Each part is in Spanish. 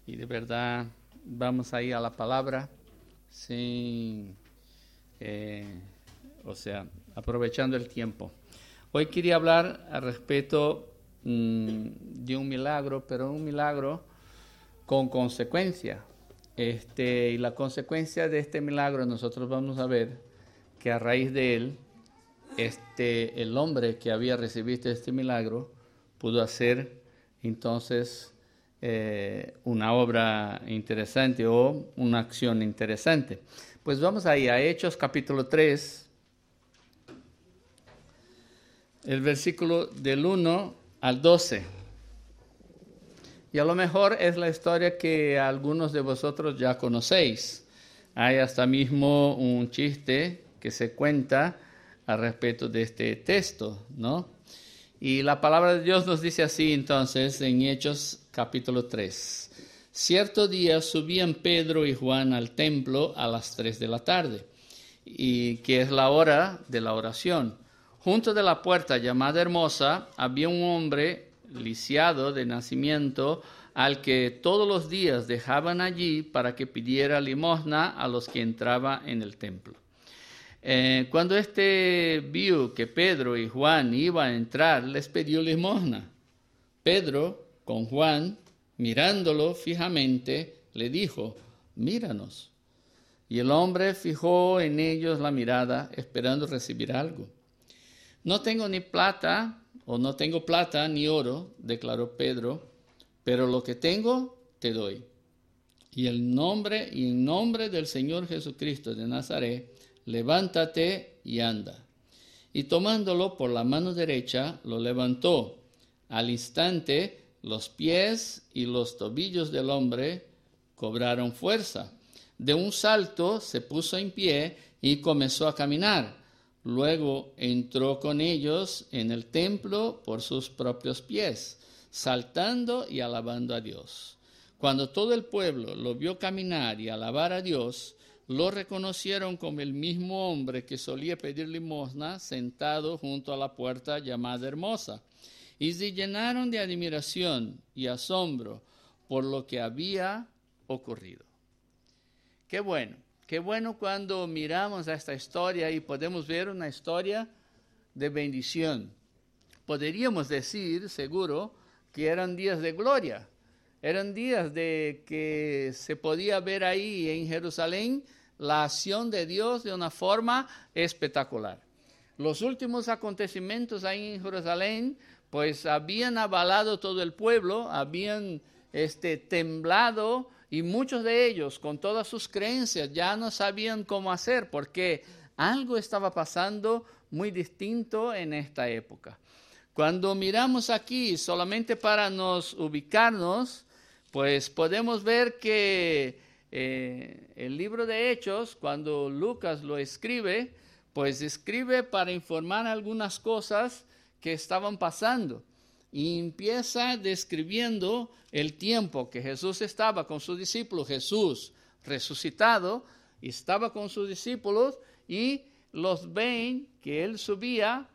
y de verdad vamos a ir a la palabra sin, aprovechando el tiempo. Hoy quería hablar al respecto de un milagro, pero un milagro con consecuencia. Y la consecuencia de este milagro nosotros vamos a ver que a raíz de él, el hombre que había recibido este milagro pudo hacer entonces una obra interesante o una acción interesante. Pues vamos ahí a Hechos capítulo 3, el versículo del 1 al 12. Y a lo mejor es la historia que algunos de vosotros ya conocéis. Hay hasta mismo un chiste que se cuenta al respecto de este texto, ¿no? Y la palabra de Dios nos dice así entonces en Hechos capítulo 3. Cierto día subían Pedro y Juan al templo a las 3 de la tarde, y que es la hora de la oración. Junto de la puerta llamada Hermosa había un hombre lisiado de nacimiento, al que todos los días dejaban allí para que pidiera limosna a los que entraban en el templo. Cuando vio que Pedro y Juan iban a entrar, les pidió limosna. Pedro, con Juan, mirándolo fijamente, le dijo: míranos. Y el hombre fijó en ellos la mirada, esperando recibir algo. No tengo plata ni oro, declaró Pedro, pero lo que tengo te doy. Y en nombre del Señor Jesucristo de Nazaret, levántate y anda. Y tomándolo por la mano derecha, lo levantó. Al instante, los pies y los tobillos del hombre cobraron fuerza. De un salto se puso en pie y comenzó a caminar. Luego entró con ellos en el templo por sus propios pies, saltando y alabando a Dios. Cuando todo el pueblo lo vio caminar y alabar a Dios, lo reconocieron como el mismo hombre que solía pedir limosna sentado junto a la puerta llamada Hermosa, y se llenaron de admiración y asombro por lo que había ocurrido. Qué bueno cuando miramos a esta historia y podemos ver una historia de bendición. Podríamos decir, seguro, que eran días de gloria. Eran días de que se podía ver ahí en Jerusalén la acción de Dios de una forma espectacular. Los últimos acontecimientos ahí en Jerusalén, pues habían avalado todo el pueblo, habían temblado, y muchos de ellos, con todas sus creencias, ya no sabían cómo hacer, porque algo estaba pasando muy distinto en esta época. Cuando miramos aquí, solamente para nos ubicarnos, pues podemos ver que el libro de Hechos, cuando Lucas lo escribe, pues escribe para informar algunas cosas que estaban pasando. Y empieza describiendo el tiempo que Jesús estaba con sus discípulos. Jesús resucitado estaba con sus discípulos y los ven que él subía,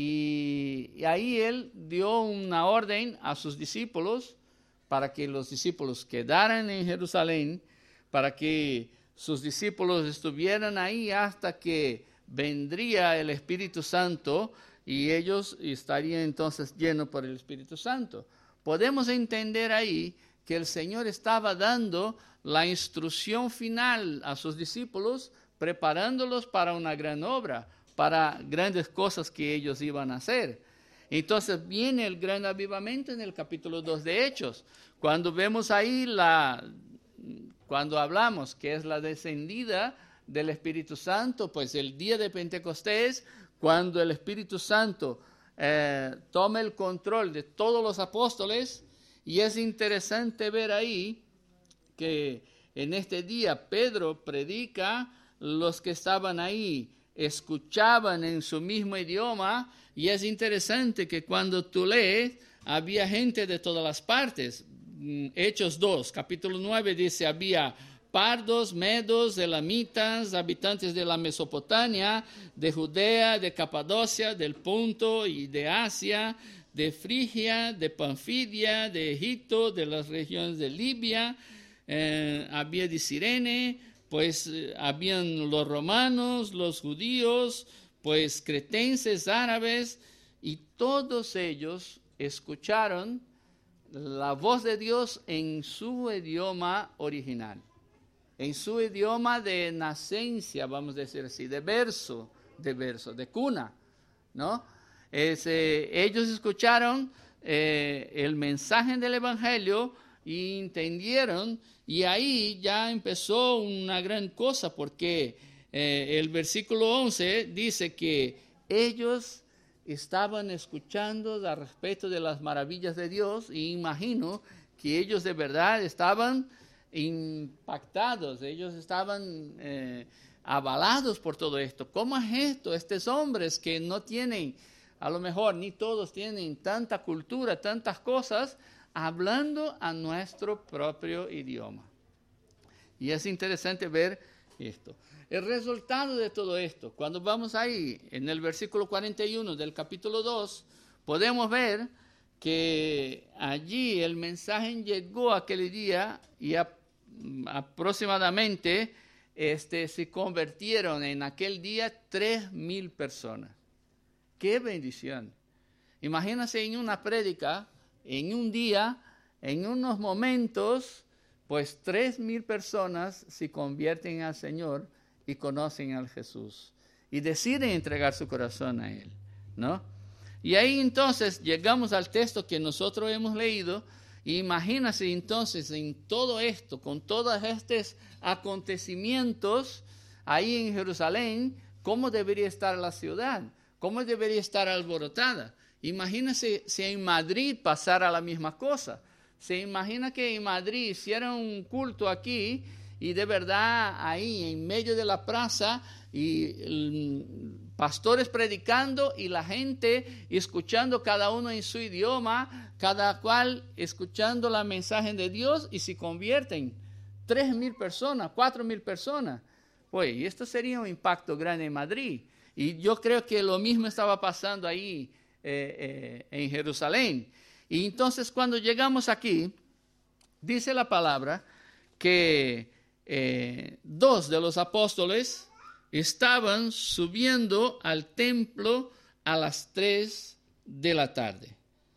y ahí él dio una orden a sus discípulos para que los discípulos quedaran en Jerusalén, para que sus discípulos estuvieran ahí hasta que vendría el Espíritu Santo y ellos estarían entonces llenos por el Espíritu Santo. Podemos entender ahí que el Señor estaba dando la instrucción final a sus discípulos, preparándolos para una gran obra, para grandes cosas que ellos iban a hacer. Entonces viene el gran avivamiento en el capítulo 2 de Hechos, cuando vemos ahí cuando hablamos que es la descendida del Espíritu Santo, pues el día de Pentecostés, cuando el Espíritu Santo toma el control de todos los apóstoles. Y es interesante ver ahí que en este día Pedro predica, los que estaban ahí escuchaban en su mismo idioma, y es interesante que cuando tú lees, había gente de todas las partes. Hechos 2, capítulo 9 dice, había pardos, medos, elamitas, habitantes de la Mesopotamia, de Judea, de Capadocia, del Ponto y de Asia, de Frigia, de Panfilia, de Egipto, de las regiones de Libia, había de Cirene, pues habían los romanos, los judíos, pues cretenses, árabes, y todos ellos escucharon la voz de Dios en su idioma original, en su idioma de nacencia, vamos a decir así, de verso, de cuna, ¿no? Ellos escucharon el mensaje del Evangelio y entendieron, y ahí ya empezó una gran cosa, porque el versículo 11 dice que ellos estaban escuchando al respecto de las maravillas de Dios, y imagino que ellos de verdad estaban impactados, ellos estaban avalados por todo esto. ¿Cómo es esto? Estos hombres que no tienen, a lo mejor ni todos tienen tanta cultura, tantas cosas, hablando a nuestro propio idioma. Y es interesante ver esto. El resultado de todo esto, cuando vamos ahí en el versículo 41 del capítulo 2, podemos ver que allí el mensaje llegó aquel día y aproximadamente se convirtieron en aquel día 3,000 personas. ¡Qué bendición! Imagínense en una prédica, en un día, en unos momentos, pues 3,000 personas se convierten al Señor y conocen al Jesús y deciden entregar su corazón a Él, ¿no? Y ahí entonces llegamos al texto que nosotros hemos leído. Y imagínense entonces en todo esto, con todos estos acontecimientos ahí en Jerusalén, cómo debería estar la ciudad, cómo debería estar alborotada. Imagínense si en Madrid pasara la misma cosa. Se imagina que en Madrid hicieran un culto aquí y de verdad ahí en medio de la plaza y pastores predicando y la gente escuchando cada uno en su idioma, cada cual escuchando la mensaje de Dios, y se convierten 3,000 personas, 4,000 personas. Pues, y esto sería un impacto grande en Madrid. Y yo creo que lo mismo estaba pasando ahí en Jerusalén. Y entonces cuando llegamos aquí, dice la palabra que 2 de los apóstoles estaban subiendo al templo a las 3 de la tarde.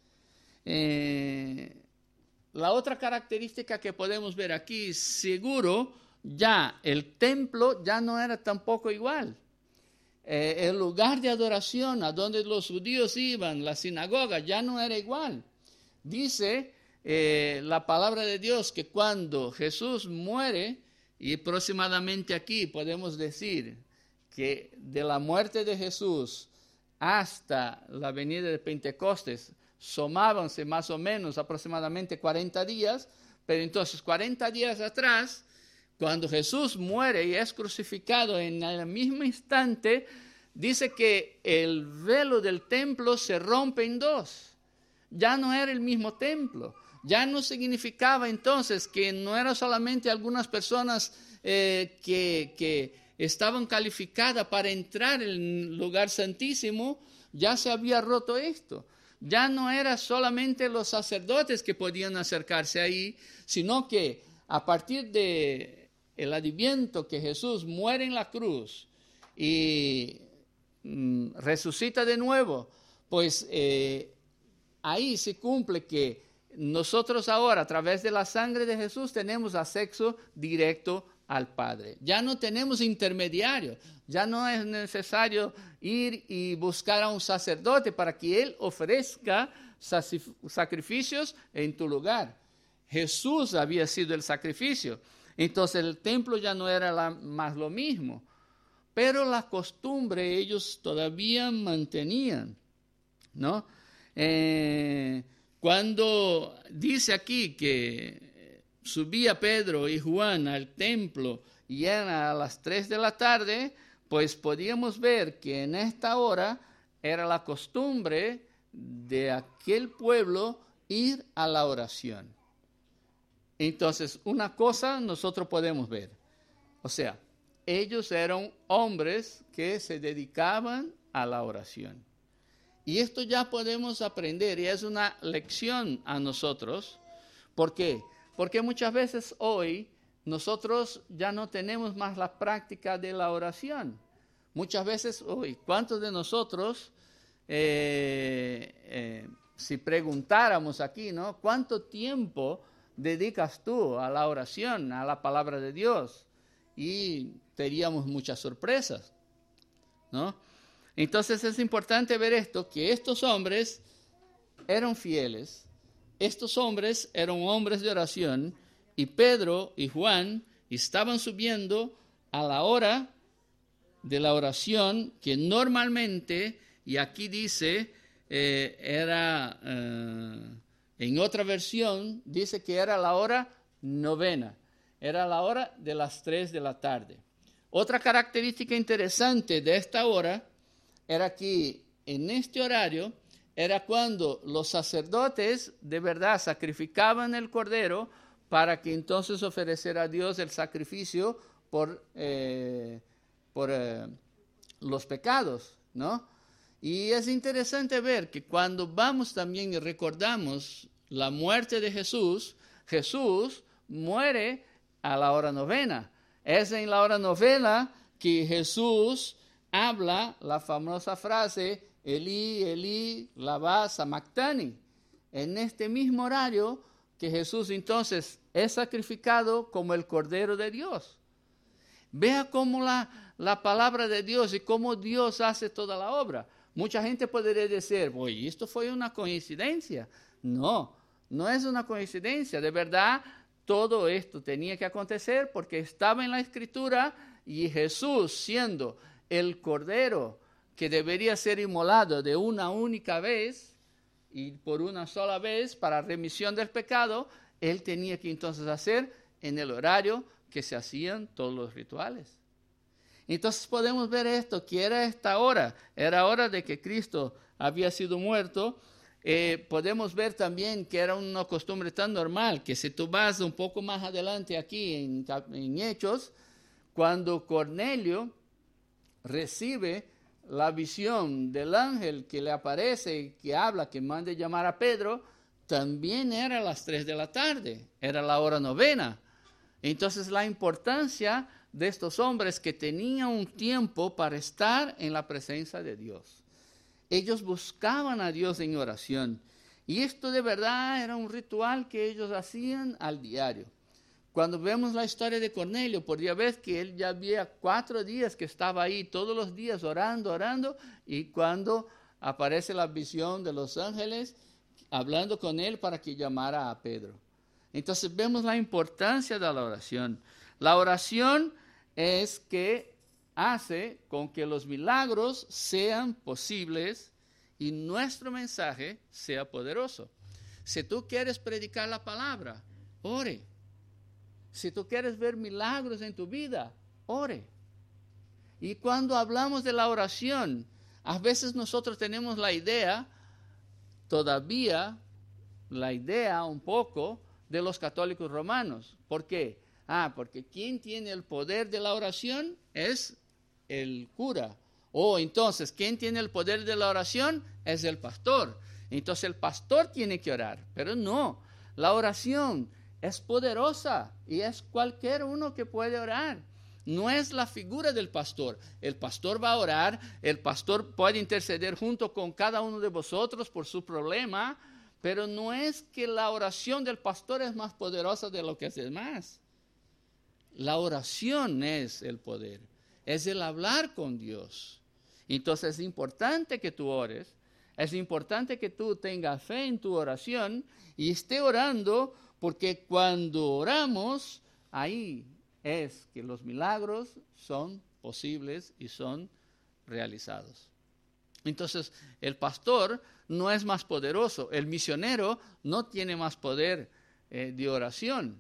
La otra característica que podemos ver aquí, seguro ya el templo ya no era tampoco igual. El lugar de adoración a donde los judíos iban, la sinagoga, ya no era igual. Dice la palabra de Dios que cuando Jesús muere, y aproximadamente aquí podemos decir que de la muerte de Jesús hasta la venida de Pentecostes sumábanse más o menos aproximadamente 40 días, pero entonces 40 días atrás, cuando Jesús muere y es crucificado, en el mismo instante, dice que el velo del templo se rompe en 2. Ya no era el mismo templo. Ya no significaba entonces que no eran solamente algunas personas que estaban calificadas para entrar en el lugar santísimo. Ya se había roto esto. Ya no era solamente los sacerdotes que podían acercarse ahí, sino que a partir de el adviento que Jesús muere en la cruz y resucita de nuevo, pues ahí se cumple que nosotros ahora, a través de la sangre de Jesús, tenemos acceso directo al Padre. Ya no tenemos intermediarios, ya no es necesario ir y buscar a un sacerdote para que Él ofrezca sacrificios en tu lugar. Jesús había sido el sacrificio, entonces el templo ya no era más lo mismo, pero la costumbre ellos todavía mantenían, ¿no? Cuando dice aquí que subía Pedro y Juan al templo y era a las 3 de la tarde, pues podíamos ver que en esta hora era la costumbre de aquel pueblo ir a la oración. Entonces, una cosa nosotros podemos ver, o sea, ellos eran hombres que se dedicaban a la oración. Y esto ya podemos aprender y es una lección a nosotros. ¿Por qué? Porque muchas veces hoy nosotros ya no tenemos más la práctica de la oración. Muchas veces hoy, ¿cuántos de nosotros, si preguntáramos aquí, ¿no? ¿Cuánto tiempo dedicas tú a la oración, a la palabra de Dios? Y teníamos muchas sorpresas, ¿no? Entonces es importante ver esto, que estos hombres eran fieles, estos hombres eran hombres de oración, y Pedro y Juan estaban subiendo a la hora de la oración, que normalmente, y aquí dice, era, en otra versión, dice que era la hora novena, era la hora de las 3 de la tarde. Otra característica interesante de esta hora era que en este horario era cuando los sacerdotes de verdad sacrificaban el cordero para que entonces ofreciera a Dios el sacrificio por los pecados, ¿no? Y es interesante ver que cuando vamos también y recordamos la muerte de Jesús, Jesús muere a la hora novena. Es en la hora novena que Jesús habla la famosa frase, Elí, Elí, lama sabactani. En este mismo horario que Jesús entonces es sacrificado como el Cordero de Dios. Vea cómo la palabra de Dios y cómo Dios hace toda la obra. Mucha gente podría decir, oye, esto fue una coincidencia. No, no es una coincidencia. De verdad, todo esto tenía que acontecer porque estaba en la Escritura y Jesús, siendo el Cordero que debería ser inmolado de una única vez y por una sola vez para remisión del pecado, Él tenía que entonces hacer en el horario que se hacían todos los rituales. Entonces podemos ver esto, que era esta hora, era hora de que Cristo había sido muerto. Podemos ver también que era una costumbre tan normal, que si tú vas un poco más adelante aquí en Hechos, cuando Cornelio recibe la visión del ángel que le aparece, que habla, que mande llamar a Pedro, también era a las 3 de la tarde, era la hora novena. Entonces la importancia de estos hombres que tenían un tiempo para estar en la presencia de Dios. Ellos buscaban a Dios en oración. Y esto de verdad era un ritual que ellos hacían al diario. Cuando vemos la historia de Cornelio, podría ver que él ya había 4 días que estaba ahí todos los días orando, y cuando aparece la visión de los ángeles, hablando con él para que llamara a Pedro. Entonces vemos la importancia de la oración. La oración es que hace con que los milagros sean posibles y nuestro mensaje sea poderoso. Si tú quieres predicar la palabra, ore. Si tú quieres ver milagros en tu vida, ore. Y cuando hablamos de la oración, a veces nosotros tenemos la idea, todavía la idea un poco de los católicos romanos. ¿Por qué? Porque quien tiene el poder de la oración es el cura. O entonces, ¿quién tiene el poder de la oración? Es el pastor. Entonces el pastor tiene que orar. Pero no, la oración es poderosa y es cualquier uno que puede orar. No es la figura del pastor. El pastor va a orar, el pastor puede interceder junto con cada uno de vosotros por su problema, pero no es que la oración del pastor es más poderosa de lo que es demás. La oración es el poder, es el hablar con Dios. Entonces es importante que tú ores, es importante que tú tengas fe en tu oración y esté orando, porque cuando oramos, ahí es que los milagros son posibles y son realizados. Entonces, el pastor no es más poderoso, el misionero no tiene más poder de oración,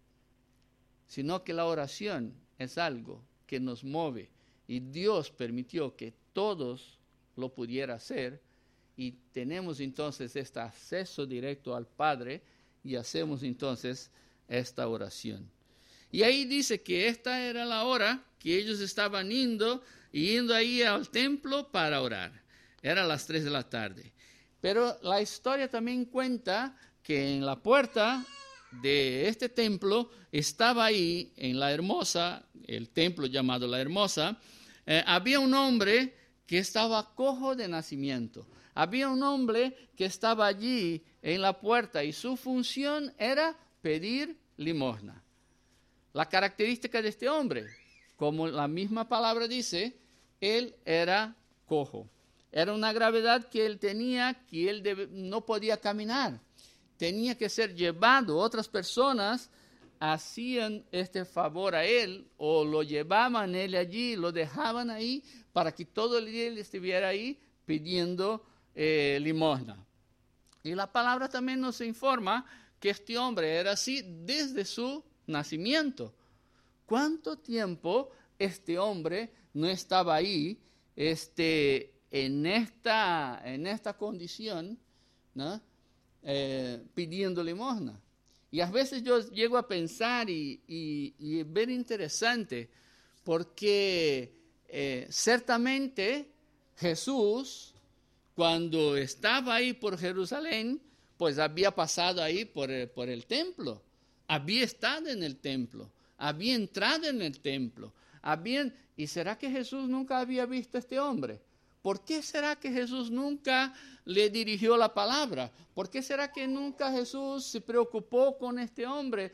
sino que la oración es algo que nos mueve y Dios permitió que todos lo pudieran hacer y tenemos entonces este acceso directo al Padre y hacemos entonces esta oración. Y ahí dice que esta era la hora que ellos estaban yendo ahí al templo para orar. Era las 3 de la tarde. Pero la historia también cuenta que en la puerta de este templo estaba ahí, en La Hermosa, el templo llamado La Hermosa, había un hombre que estaba cojo de nacimiento. Había un hombre que estaba allí en la puerta y su función era pedir limosna. La característica de este hombre, como la misma palabra dice, él era cojo. Era una gravedad que él tenía, que él no podía caminar. Tenía que ser llevado. Otras personas hacían este favor a él o lo llevaban él allí, lo dejaban ahí para que todo el día él estuviera ahí pidiendo limosna. Y la palabra también nos informa que este hombre era así desde su nacimiento. ¿Cuánto tiempo este hombre no estaba ahí en esta condición, ¿no? Pidiendo limosna? Y a veces yo llego a pensar y ver interesante, porque ciertamente Jesús, cuando estaba ahí por Jerusalén, pues había pasado ahí por el templo, había estado en el templo, había entrado en el templo, ¿y será que Jesús nunca había visto a este hombre? ¿Por qué será que Jesús nunca le dirigió la palabra? ¿Por qué será que nunca Jesús se preocupó con este hombre?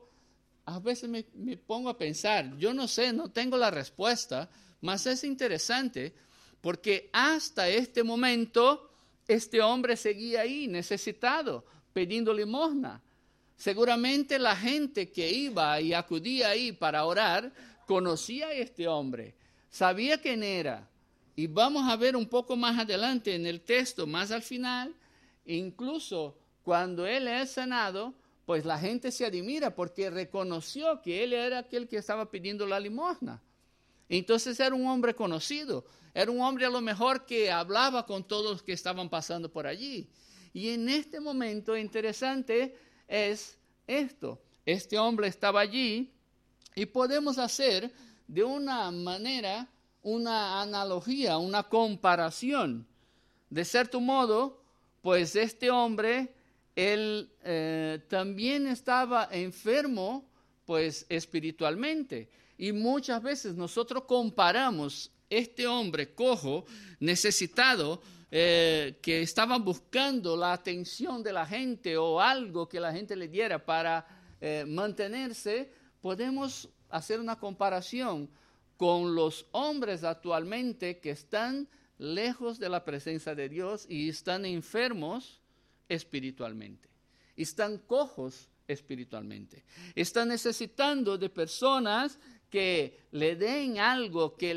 A veces me pongo a pensar, yo no sé, no tengo la respuesta, mas es interesante porque hasta este momento este hombre seguía ahí necesitado, pidiendo limosna. Seguramente la gente que iba y acudía ahí para orar conocía a este hombre, sabía quién era. Y vamos a ver un poco más adelante en el texto, más al final, incluso cuando él es sanado, pues la gente se admira porque reconoció que él era aquel que estaba pidiendo la limosna. Entonces era un hombre conocido, era un hombre a lo mejor que hablaba con todos los que estaban pasando por allí. Y en este momento interesante es esto, este hombre estaba allí y podemos hacer de una manera una analogía, una comparación. De cierto modo, pues este hombre, él también estaba enfermo, pues espiritualmente. Y muchas veces nosotros comparamos este hombre cojo, necesitado, que estaba buscando la atención de la gente o algo que la gente le diera para mantenerse, podemos hacer una comparación con los hombres actualmente que están lejos de la presencia de Dios y están enfermos espiritualmente, están cojos espiritualmente, están necesitando de personas que le den algo, que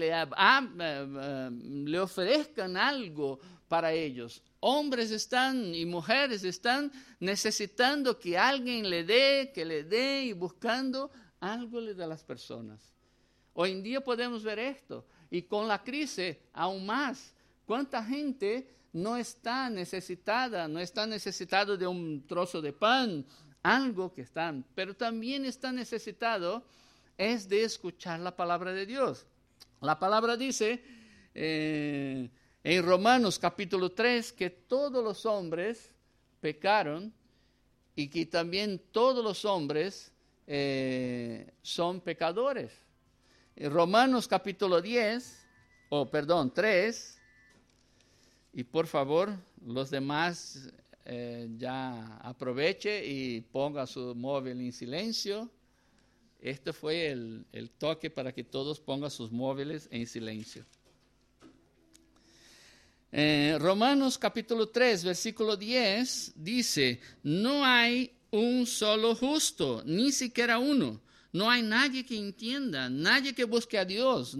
le ofrezcan algo para ellos. Hombres y mujeres están necesitando que alguien le dé y buscando algo de las personas. Hoy en día podemos ver esto, y con la crisis aún más. ¿Cuánta gente no está necesitada de un trozo de pan, algo que están, pero también está necesitado es de escuchar la palabra de Dios? La palabra dice en Romanos capítulo 3 que todos los hombres pecaron y que también todos los hombres son pecadores. Romanos capítulo 3, y por favor, los demás ya aproveche y ponga su móvil en silencio. Este fue el toque para que todos pongan sus móviles en silencio. Romanos capítulo 3, versículo 10 dice: no hay un solo justo, ni siquiera uno. No hay nadie que entienda, nadie que busque a Dios.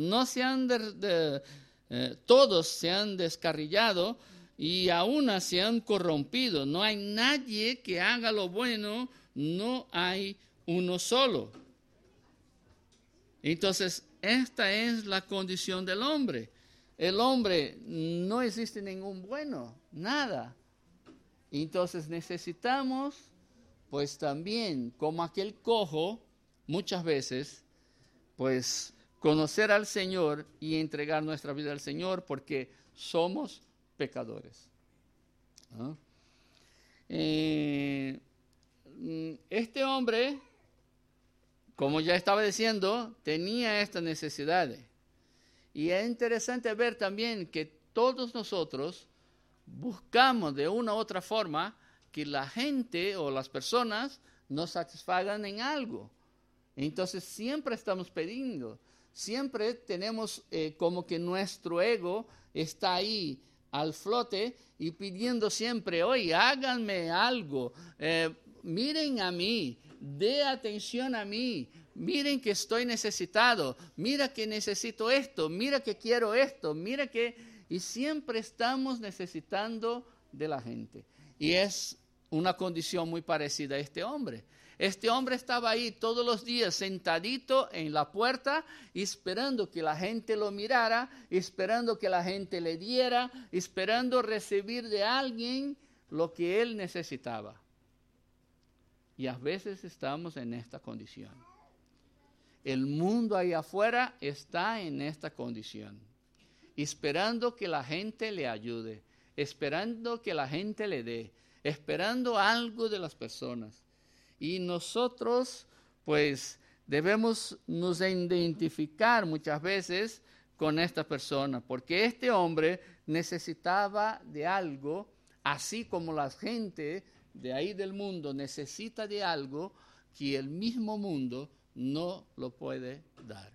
Todos se han descarriado y aún se han corrompido. No hay nadie que haga lo bueno, no hay uno solo. Entonces, esta es la condición del hombre. El hombre, no existe ningún bueno, nada. Entonces necesitamos, pues también, como aquel cojo, muchas veces, pues conocer al Señor y entregar nuestra vida al Señor, porque somos pecadores. ¿No? Este hombre, como ya estaba diciendo, tenía estas necesidades. Y es interesante ver también que todos nosotros buscamos de una u otra forma que la gente o las personas nos satisfagan en algo. Entonces siempre estamos pidiendo, siempre tenemos como que nuestro ego está ahí al flote y pidiendo siempre, oye, háganme algo, miren a mí, dé atención a mí, miren que estoy necesitado, mira que necesito esto, mira que quiero esto, mira que... Y siempre estamos necesitando de la gente. Y es una condición muy parecida a este hombre. Este hombre estaba ahí todos los días sentadito en la puerta, esperando que la gente lo mirara, esperando que la gente le diera, esperando recibir de alguien lo que él necesitaba. Y a veces estamos en esta condición. El mundo ahí afuera está en esta condición, esperando que la gente le ayude, esperando que la gente le dé, esperando algo de las personas. Y nosotros, pues, debemos nos identificar muchas veces con esta persona, porque este hombre necesitaba de algo, así como la gente de ahí del mundo necesita de algo que el mismo mundo no lo puede dar.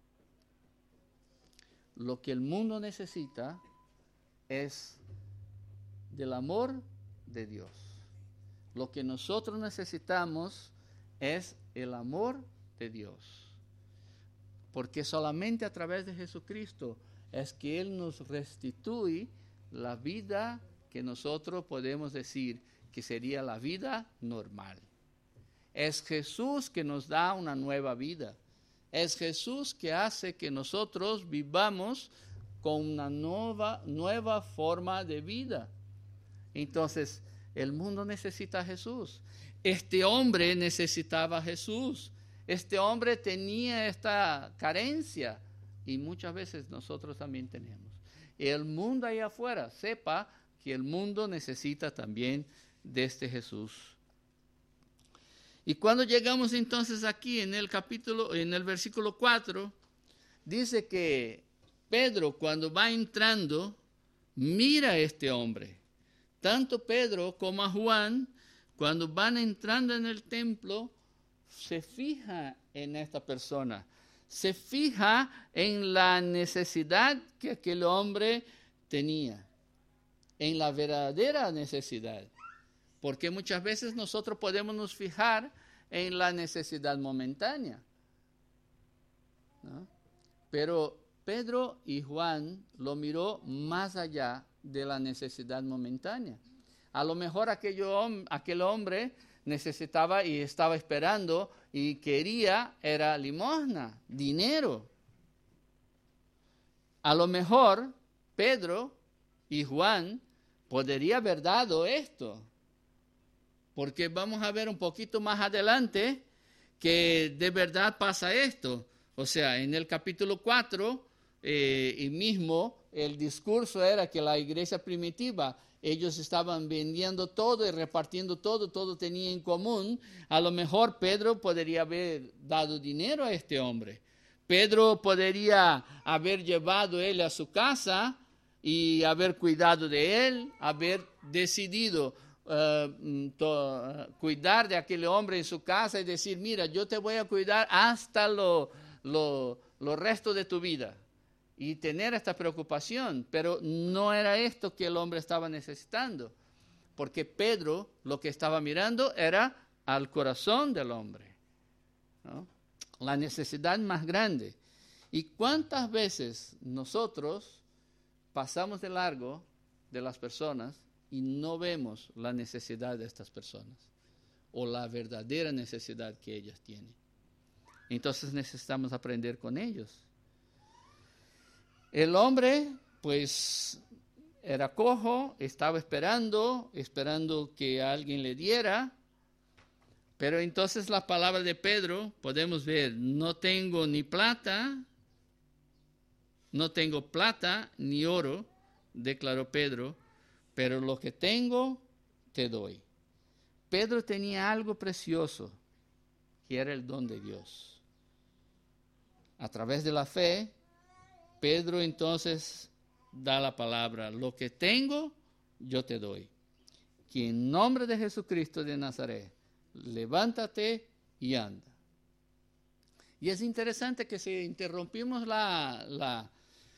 Lo que el mundo necesita es del amor de Dios. Lo que nosotros necesitamos es el amor de Dios. Porque solamente a través de Jesucristo es que Él nos restituye la vida que nosotros podemos decir que sería la vida normal. Es Jesús que nos da una nueva vida. Es Jesús que hace que nosotros vivamos con una nueva forma de vida. Entonces, el mundo necesita a Jesús. Este hombre necesitaba a Jesús. Este hombre tenía esta carencia y muchas veces nosotros también tenemos. El mundo ahí afuera, sepa que el mundo necesita también de este Jesús. Y cuando llegamos entonces aquí en el versículo 4, dice que Pedro cuando va entrando, mira a este hombre. Tanto Pedro como a Juan, cuando van entrando en el templo, se fija en esta persona. Se fija en la necesidad que aquel hombre tenía. En la verdadera necesidad. Porque muchas veces nosotros podemos nos fijar en la necesidad momentánea, ¿no? Pero Pedro y Juan lo miró más allá de la necesidad momentánea. A lo mejor aquel hombre necesitaba y estaba esperando y quería era limosna, dinero. A lo mejor Pedro y Juan podría haber dado esto. Porque vamos a ver un poquito más adelante que de verdad pasa esto. O sea, en el capítulo 4, y mismo el discurso era que la iglesia primitiva, ellos estaban vendiendo todo y repartiendo todo tenía en común. A lo mejor Pedro podría haber dado dinero a este hombre. Pedro podría haber llevado él a su casa y haber cuidado de él, haber decidido cuidar de aquel hombre en su casa y decir, mira, yo te voy a cuidar hasta lo resto de tu vida. Y tener esta preocupación, pero no era esto que el hombre estaba necesitando, porque Pedro lo que estaba mirando era al corazón del hombre, ¿no? La necesidad más grande. ¿Y cuántas veces nosotros pasamos de largo de las personas y no vemos la necesidad de estas personas o la verdadera necesidad que ellas tienen? Entonces necesitamos aprender con ellos. El hombre, pues, era cojo, estaba esperando que alguien le diera, pero entonces la palabra de Pedro, podemos ver, no tengo plata ni oro, declaró Pedro, pero lo que tengo te doy. Pedro tenía algo precioso, que era el don de Dios. A través de la fe, Pedro entonces da la palabra, lo que tengo, yo te doy. Que en nombre de Jesucristo de Nazaret, levántate y anda. Y es interesante que si interrumpimos la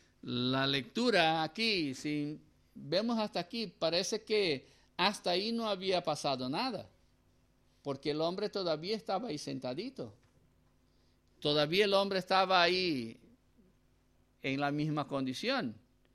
lectura aquí, si vemos hasta aquí, parece que hasta ahí no había pasado nada, porque el hombre todavía estaba ahí sentadito. Todavía el hombre estaba ahí en la misma condición.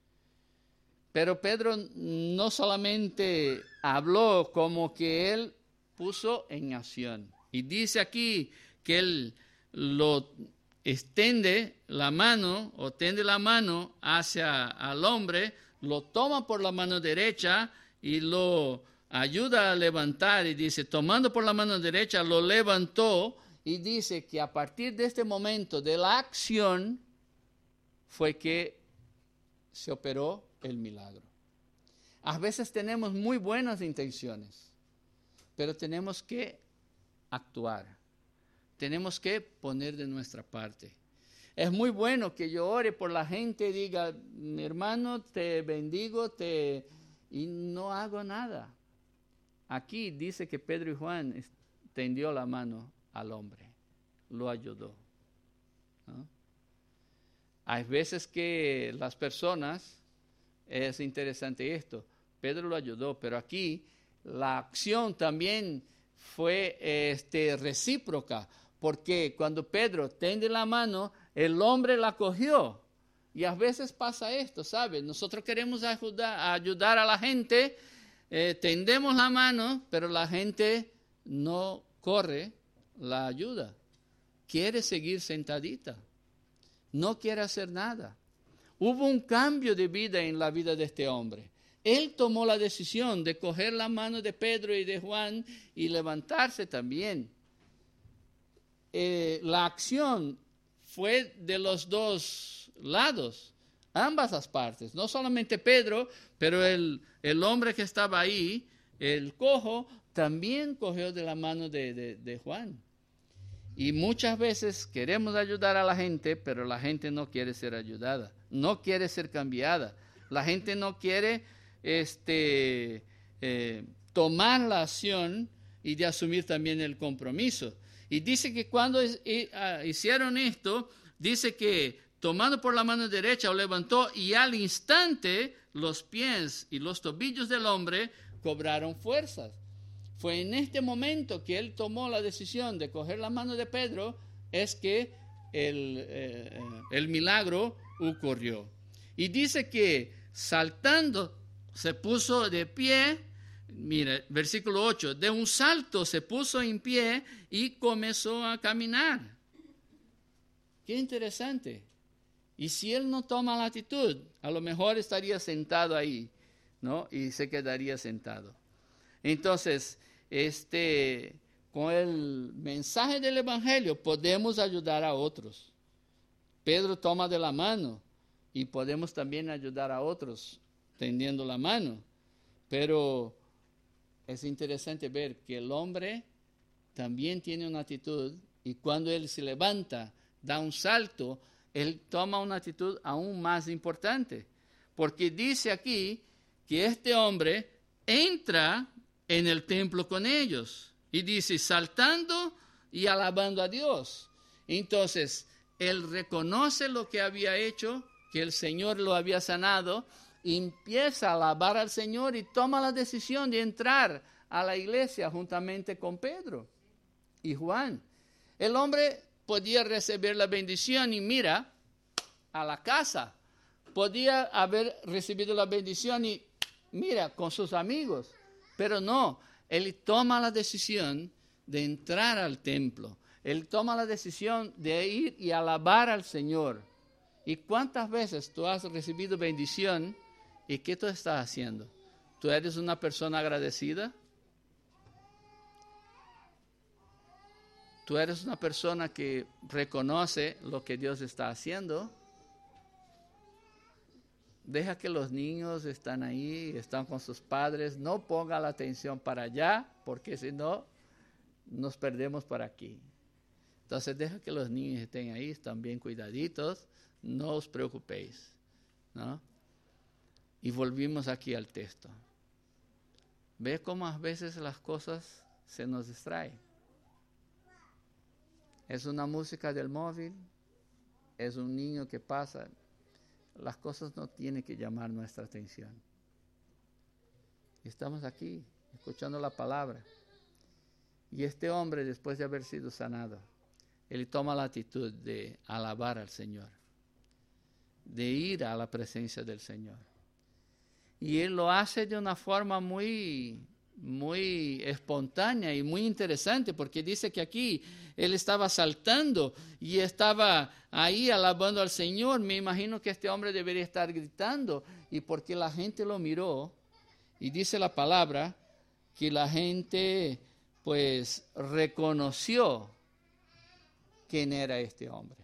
Pero Pedro no solamente habló, como que él puso en acción. Y dice aquí que él lo extiende la mano o tende la mano hacia al hombre, lo toma por la mano derecha y lo ayuda a levantar. Y dice, tomando por la mano derecha, lo levantó. Y dice que a partir de este momento de la acción fue que se operó el milagro. A veces tenemos muy buenas intenciones, pero tenemos que actuar. Tenemos que poner de nuestra parte. Es muy bueno que yo ore por la gente y diga, mi hermano, te bendigo, y no hago nada. Aquí dice que Pedro y Juan tendió la mano al hombre, lo ayudó, ¿no? Hay veces que las personas, es interesante esto, Pedro lo ayudó, pero aquí la acción también fue recíproca, porque cuando Pedro tende la mano, el hombre la cogió. Y a veces pasa esto, ¿sabes? Nosotros queremos ayudar a la gente, tendemos la mano, pero la gente no corre la ayuda. Quiere seguir sentadita. No quiere hacer nada. Hubo un cambio de vida en la vida de este hombre. Él tomó la decisión de coger la mano de Pedro y de Juan y levantarse también. La acción fue de los dos lados, ambas las partes. No solamente Pedro, pero el hombre que estaba ahí, el cojo, también cogió de la mano de Juan. Y muchas veces queremos ayudar a la gente, pero la gente no quiere ser ayudada, no quiere ser cambiada. La gente no quiere tomar la acción y de asumir también el compromiso. Y dice que cuando hicieron esto, dice que tomando por la mano derecha lo levantó y al instante los pies y los tobillos del hombre cobraron fuerzas. Fue en este momento que él tomó la decisión de coger la mano de Pedro, es que el milagro ocurrió. Y dice que saltando se puso de pie, mira, versículo 8, de un salto se puso en pie y comenzó a caminar. Qué interesante. Y si él no toma la actitud, a lo mejor estaría sentado ahí, ¿no? Y se quedaría sentado. Entonces, con el mensaje del Evangelio podemos ayudar a otros. Pedro toma de la mano y podemos también ayudar a otros tendiendo la mano. Pero es interesante ver que el hombre también tiene una actitud y cuando él se levanta, da un salto, él toma una actitud aún más importante. Porque dice aquí que este hombre entra en el templo con ellos. Y dice, saltando y alabando a Dios. Entonces, él reconoce lo que había hecho, que el Señor lo había sanado, empieza a alabar al Señor y toma la decisión de entrar a la iglesia juntamente con Pedro y Juan. El hombre podía recibir la bendición y mira, a la casa. Podía haber recibido la bendición y mira, con sus amigos. Pero no, él toma la decisión de entrar al templo. Él toma la decisión de ir y alabar al Señor. ¿Y cuántas veces tú has recibido bendición y qué tú estás haciendo? ¿Tú eres una persona agradecida? ¿Tú eres una persona que reconoce lo que Dios está haciendo? deja que los niños están ahí, están con sus padres, no ponga la atención para allá, porque si no, nos perdemos por aquí. Entonces deja que los niños estén ahí, están bien cuidaditos, no os preocupéis, ¿no? Y volvimos aquí al texto. ¿Ve cómo a veces las cosas se nos distraen? Es una música del móvil, es un niño que pasa. Las cosas no tienen que llamar nuestra atención. Estamos aquí, escuchando la palabra. Y este hombre, después de haber sido sanado, él toma la actitud de alabar al Señor, de ir a la presencia del Señor. Y él lo hace de una forma muy espontánea y muy interesante, porque dice que aquí él estaba saltando y estaba ahí alabando al Señor. Me imagino que este hombre debería estar gritando, y porque la gente lo miró, y dice la palabra que la gente pues reconoció quién era este hombre.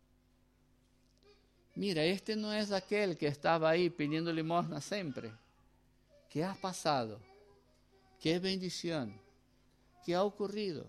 Mira, este no es aquel que estaba ahí pidiendo limosna siempre. ¿Qué ha pasado? ¿Qué bendición? ¿Qué ha ocurrido?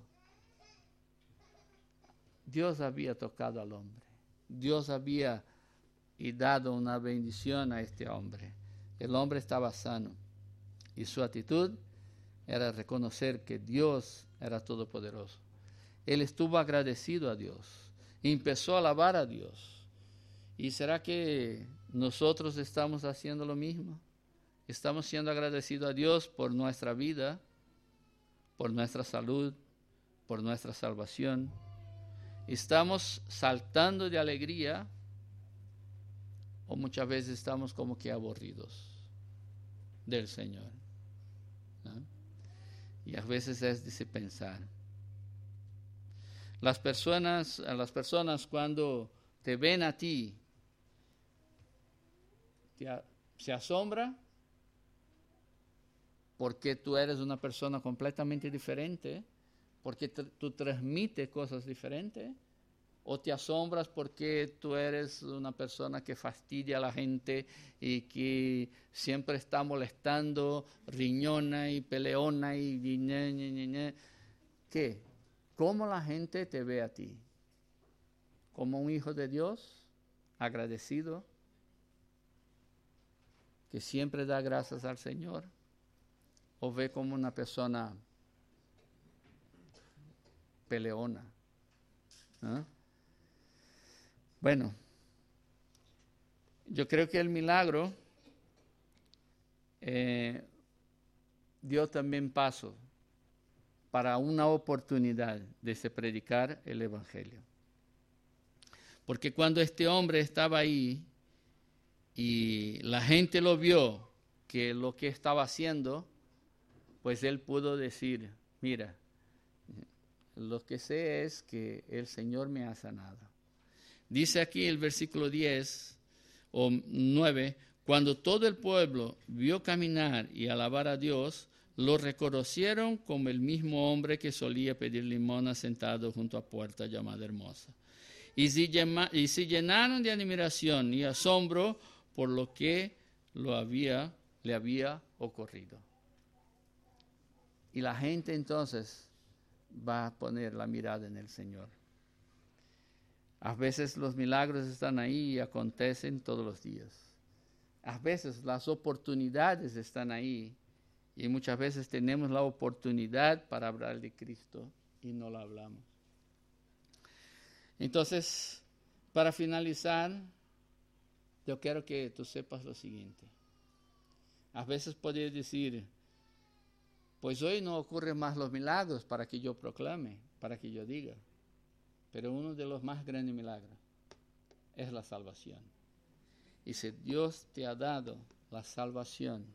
Dios había tocado al hombre. Dios había dado una bendición a este hombre. El hombre estaba sano. Y su actitud era reconocer que Dios era todopoderoso. Él estuvo agradecido a Dios. Y empezó a alabar a Dios. ¿Y será que nosotros estamos haciendo lo mismo? Estamos siendo agradecidos a Dios por nuestra vida, por nuestra salud, por nuestra salvación. Estamos saltando de alegría, o muchas veces estamos como que aburridos del Señor, ¿no? Y a veces es de se pensar. Las personas cuando te ven a ti, se asombra porque tú eres una persona completamente diferente, porque tú transmites cosas diferentes, o te asombras porque tú eres una persona que fastidia a la gente y que siempre está molestando, riñona y peleona y ¿qué? ¿Cómo la gente te ve a ti? ¿Como un hijo de Dios, agradecido, que siempre da gracias al Señor? ¿O ve como una persona peleona? ¿Ah? Bueno, yo creo que el milagro dio también paso para una oportunidad de se predicar el Evangelio. Porque cuando este hombre estaba ahí y la gente lo vio, que lo que estaba haciendo, pues él pudo decir, mira, lo que sé es que el Señor me ha sanado. Dice aquí el versículo 10 o 9, cuando todo el pueblo vio caminar y alabar a Dios, lo reconocieron como el mismo hombre que solía pedir limosna sentado junto a puerta llamada Hermosa. Y se llenaron de admiración y asombro por lo que le había ocurrido. Y la gente entonces va a poner la mirada en el Señor. A veces los milagros están ahí y acontecen todos los días. A veces las oportunidades están ahí y muchas veces tenemos la oportunidad para hablar de Cristo y no la hablamos. Entonces, para finalizar, yo quiero que tú sepas lo siguiente. A veces podrías decir, pues hoy no ocurren más los milagros para que yo proclame, para que yo diga. Pero uno de los más grandes milagros es la salvación. Y si Dios te ha dado la salvación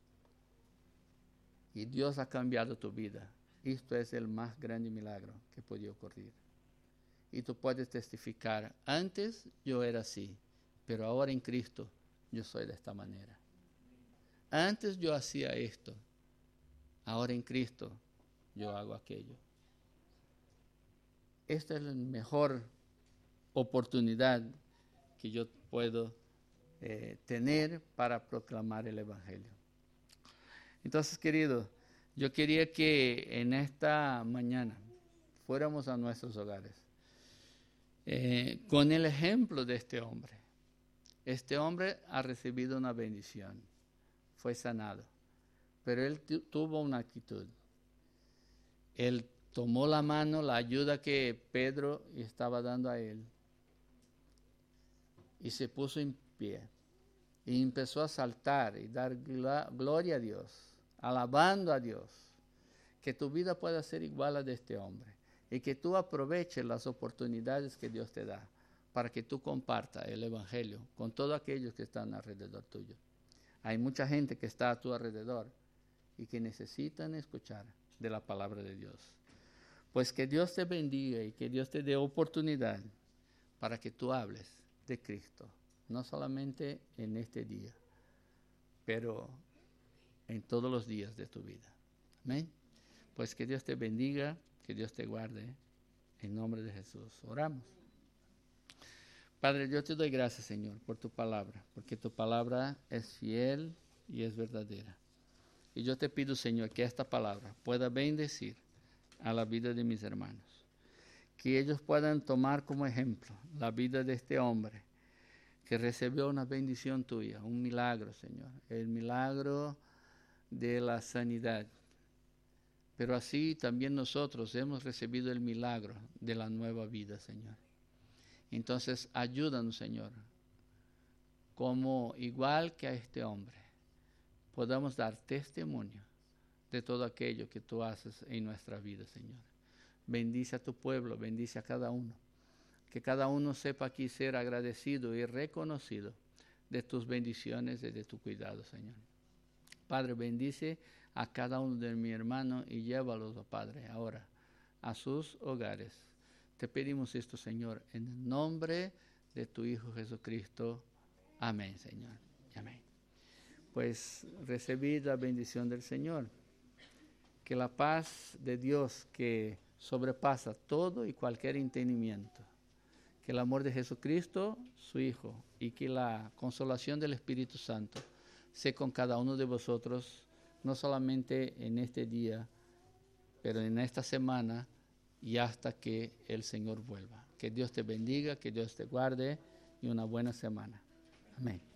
y Dios ha cambiado tu vida, esto es el más grande milagro que podía ocurrir. Y tú puedes testificar, antes yo era así, pero ahora en Cristo yo soy de esta manera. Antes yo hacía esto, ahora en Cristo yo hago aquello. Esta es la mejor oportunidad que yo puedo tener para proclamar el Evangelio. Entonces, queridos, yo quería que en esta mañana fuéramos a nuestros hogares con el ejemplo de este hombre. Este hombre ha recibido una bendición, fue sanado, pero él tuvo una actitud. Él tomó la mano, la ayuda que Pedro estaba dando a él, y se puso en pie, y empezó a saltar y dar gloria a Dios, alabando a Dios. Que tu vida pueda ser igual a de este hombre, y que tú aproveches las oportunidades que Dios te da, para que tú compartas el Evangelio con todos aquellos que están alrededor tuyo. Hay mucha gente que está a tu alrededor, y que necesitan escuchar de la palabra de Dios. Pues que Dios te bendiga y que Dios te dé oportunidad para que tú hables de Cristo, no solamente en este día, pero en todos los días de tu vida. Amén. Pues que Dios te bendiga, que Dios te guarde, en nombre de Jesús. Oramos. Padre, yo te doy gracias, Señor, por tu palabra, porque tu palabra es fiel y es verdadera. Y yo te pido, Señor, que esta palabra pueda bendecir a la vida de mis hermanos. Que ellos puedan tomar como ejemplo la vida de este hombre que recibió una bendición tuya, un milagro, Señor. El milagro de la sanidad. Pero así también nosotros hemos recibido el milagro de la nueva vida, Señor. Entonces, ayúdanos, Señor, como igual que a este hombre, podamos dar testimonio de todo aquello que tú haces en nuestra vida, Señor. Bendice a tu pueblo, bendice a cada uno. Que cada uno sepa aquí ser agradecido y reconocido de tus bendiciones y de tu cuidado, Señor. Padre, bendice a cada uno de mis hermanos y llévalos, Padre, ahora a sus hogares. Te pedimos esto, Señor, en el nombre de tu Hijo Jesucristo. Amén, Señor. Amén. Pues recibid la bendición del Señor. Que la paz de Dios que sobrepasa todo y cualquier entendimiento, que el amor de Jesucristo, su Hijo, y que la consolación del Espíritu Santo sea con cada uno de vosotros, no solamente en este día, pero en esta semana y hasta que el Señor vuelva. Que Dios te bendiga, que Dios te guarde y una buena semana. Amén.